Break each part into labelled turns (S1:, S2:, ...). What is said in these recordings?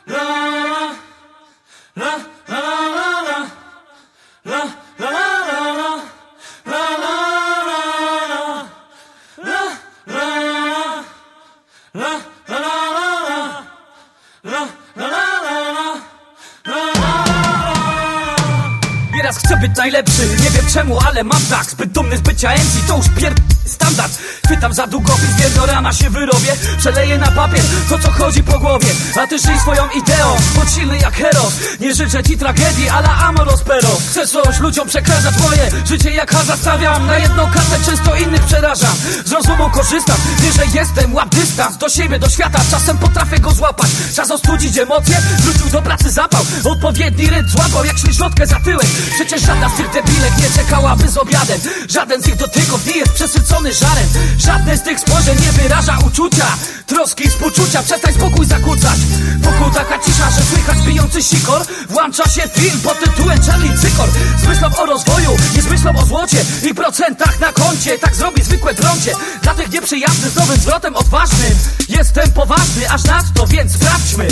S1: Nieraz chcę być najlepszy, nie wiem czemu, ale mam tak. Zbyt dumny z bycia MC, to już standard. Chwytam za długopis, wielorama się wyrobię. Przeleję na papier to, co chodzi po głowie. A ty żyj swoją ideą, bądź silny jak Heros. Nie życzę ci tragedii, ale amoros peros. Chcę coś ludziom przekazać moje życie jak hazard. Stawiam na jedną kartę, często innych przerażam. Z rozumu korzystam, wie, że jestem, łap dystans do siebie, do świata. Czasem potrafię go złapać. Czas ostudzić emocje, wrócił do pracy zapał. Odpowiedni rytm złapał jak ślizlotkę za tyłem. Przecież żadna z tych debilek nie czekałaby z obiadem. Żaden z ich dotyków nie jest przesycony żarem. Żadne z tych spojrzeń nie wyraża uczucia, troski, współczucia. Przestań spokój zakłócać. Wokół taka cisza, że słychać bijący sikor. Włącza się film pod tytułem Charlie Cykor. Z myślą o rozwoju, nie z myślą o złocie i procentach na koncie. Tak zrobi zwykłe prącie. Dla tych nieprzyjaznych z nowym zwrotem odważnym. Jestem poważny, aż nadto, więc sprawdźmy.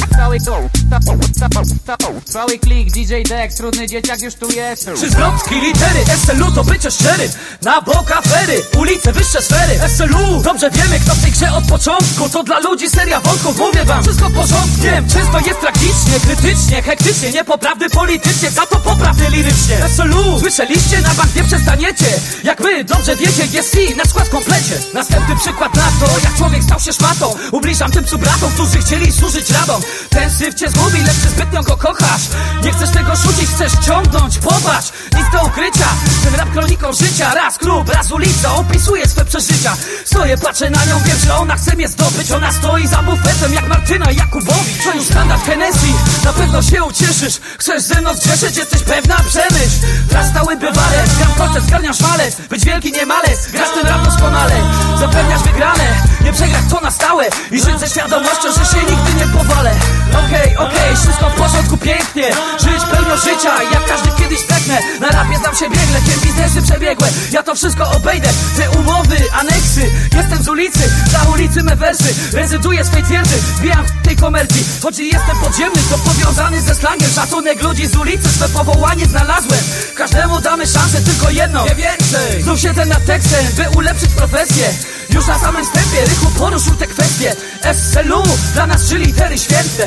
S2: Cały klik, DJ Dex, trudny dzieciak już tu jest.
S1: Czy zwrotki, litery, SLU to bycie szczery. Na bok afery, ulice, wyższe sfery. SLU, dobrze wiemy kto w tej grze od początku. To dla ludzi seria wątków, mówię wam, wszystko w porządku. Wiem, często jest tragicznie, krytycznie, hektycznie, niepoprawny politycznie, za to poprawny lirycznie. SLU, słyszeliście, na bank nie przestaniecie. Jak my, dobrze wiecie, jest i na skład komplecie. Następny przykład na to, jak człowiek stał się szmatą. Ubliżam tym bratom, którzy chcieli służyć radom. Ten syf cię zgubi, lecz ty zbytnio go kochasz. Nie chcesz tego rzucić, chcesz ciągnąć, popatrz. Nic do ukrycia, ten rap kroniką życia. Raz klub, raz ulica, opisuje swe przeżycia. Stoję, patrzę na nią, wiem, że ona chce mnie zdobyć. Ona stoi za bufetem jak Martyna Jakubowicz. To już standard Hennessy, na pewno się ucieszysz. Chcesz ze mną zgrzeszyć, jesteś pewna, przemyśl. Raz stały bywalec, gram koncert, zgarniasz malec. Być wielki nie malec, grasz ten rap doskonale. Zapewniasz wygrane, nie przegrać to na stałe. I żyć ze świadomością, że się nigdy nie powalę. Okej, wszystko w porządku, pięknie. Żyć pełnią życia, jak każdy kiedyś pragnę. Na rapie znam się biegle, wiem biznesy przebiegłe. Ja to wszystko obejdę, te umowy, aneksy. Jestem z ulicy, dla ulicy me wersy. Rezyduję swej twierdzy, wbijam w tej komercji. Choć jestem podziemny, to powiązany ze slangiem. Szacunek ludzi z ulicy, swe powołanie znalazłem. Każdemu damy szansę, tylko jedną, nie więcej. Znów siedzę nad tekstem, by ulepszyć profesję. Już na samym wstępie Rychu poruszył te kwestie. SLU, dla nas 3 litery święte.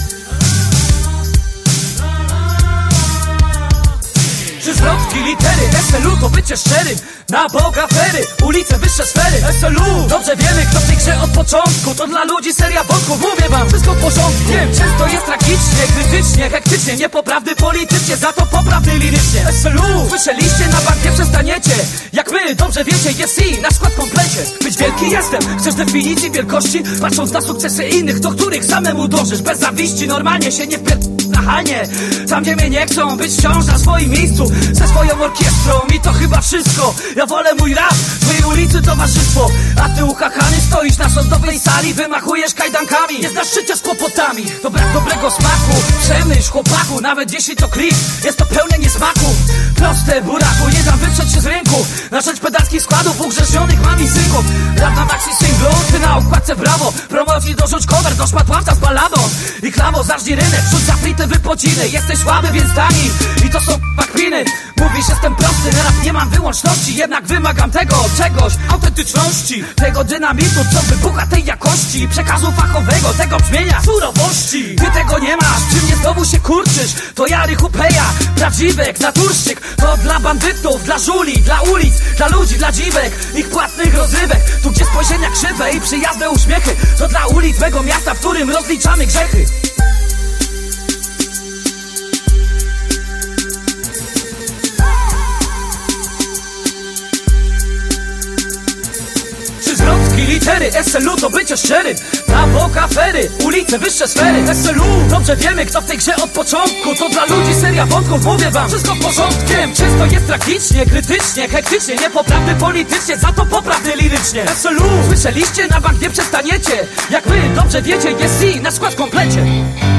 S1: Czy zwrotki, litery, SLU to bycie szczerym. Na bok afery, ulice, wyższe sfery. SLU, dobrze wiemy kto w tej grze od początku. To dla ludzi seria wątków, mówię wam, wszystko w porządku. Wiem, często jest tragicznie, krytycznie, hektycznie, niepoprawny politycznie, za to poprawny lirycznie. SLU, słyszeliście, na bank nie przestaniecie. Jak my, dobrze wiecie, jest i na skład komplecie. Być wielki jestem, chcesz definicji wielkości? Patrząc na sukcesy innych, do których samemu dążysz. Bez zawiści, normalnie się nie nachalnie. Tam gdzie mnie nie chcą, być wciąż na swoim miejscu. Ze swoją orkiestrą i to chyba wszystko. Ja wolę mój rap, twojej ulicy towarzystwo. A ty uchachany stoisz na sądowej sali, wymachujesz kajdankami. Nie znasz życia z kłopotami, to brak dobrego smaku. Przemyśl chłopaku, nawet jeśli to klip, jest to pełne niesmaku. Proste buraku, nie dam wyprzeć się z rynku. Na rzecz pedackich składów ugrzecznionych mam i synków. Rap na maxi singlu, ty na okładce brawo. Promocji dorzuć cover, do szmatławca z balladą. I klawo, zacznij rynek, rzuć za frite wypociny. Jesteś słaby, więc tani, i to są kpiny. Mówisz, jestem prosty, na rap nie mam wyłączności. Jednak wymagam tego, czegoś, autentyczności. Tego dynamitu, co wybucha tej jakości. Przekazu fachowego, tego brzmienia, surowości. Ty tego nie masz, przy mnie znowu się kurczysz. To ja Rychu Peja, prawdziwek, naturszczyk. To dla bandytów, dla żuli, dla ulic, dla ludzi, dla dziwek, ich płatnych rozrywek. Tu gdzie spojrzenia krzywe i przyjazne uśmiechy. To dla ulic mego miasta, w którym rozliczamy grzechy. Zwrotki, litery, SLU to bycie szczerym. Na bok afery, ulice, wyższe sfery. SLU, dobrze wiemy kto w tej grze od początku. To dla ludzi seria wątków, mówię wam, wszystko w porządku. Wiem, często jest tragicznie, krytycznie, hektycznie, niepoprawny politycznie, za to poprawny lirycznie. SLU, słyszeliście, na bank nie przestaniecie. Jak wy dobrze wiecie, jest i na skład komplecie.